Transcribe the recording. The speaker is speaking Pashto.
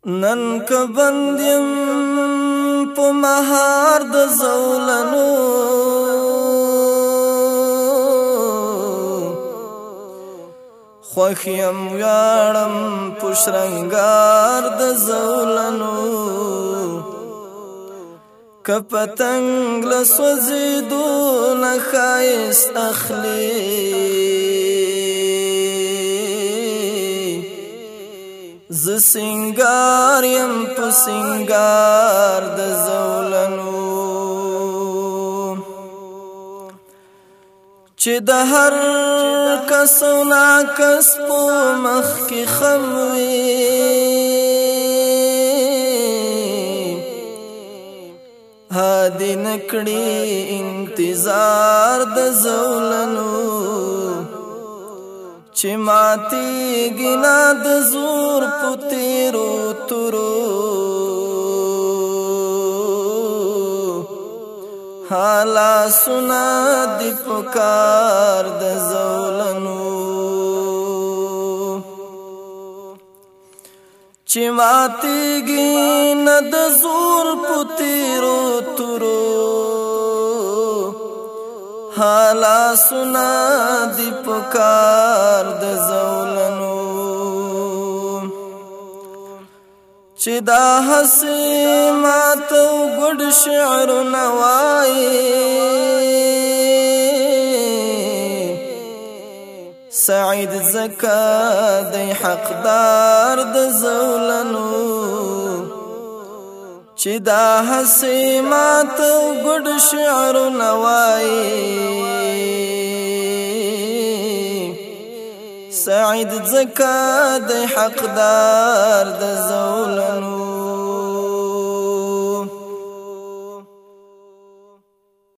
نن که بندیم په مهار د زولنو خوښیم ویاړم په شرنګار د زولنو که پتنګ له سوځېدو نه ښایست اخلي زه سینګار یم په سینګار د زولنو چې د هر کس او ناکس په مخ کې خم وي هادي نکړي انتظار د زولنو چې ماتېږي نه د زور په تیرو تورو لاسونه دې په کار د زولنو چې ماتېږي نه د زور په تیرو تورو لاسونه دې په کار د زولنو چې دا هسې ماته ګډ شعرونه وایي سعید ځکه دی حقدار د زولنو چې دا هسې ماته ګډ شعرونه وایي سعید ځکه دی حقدار د زولنو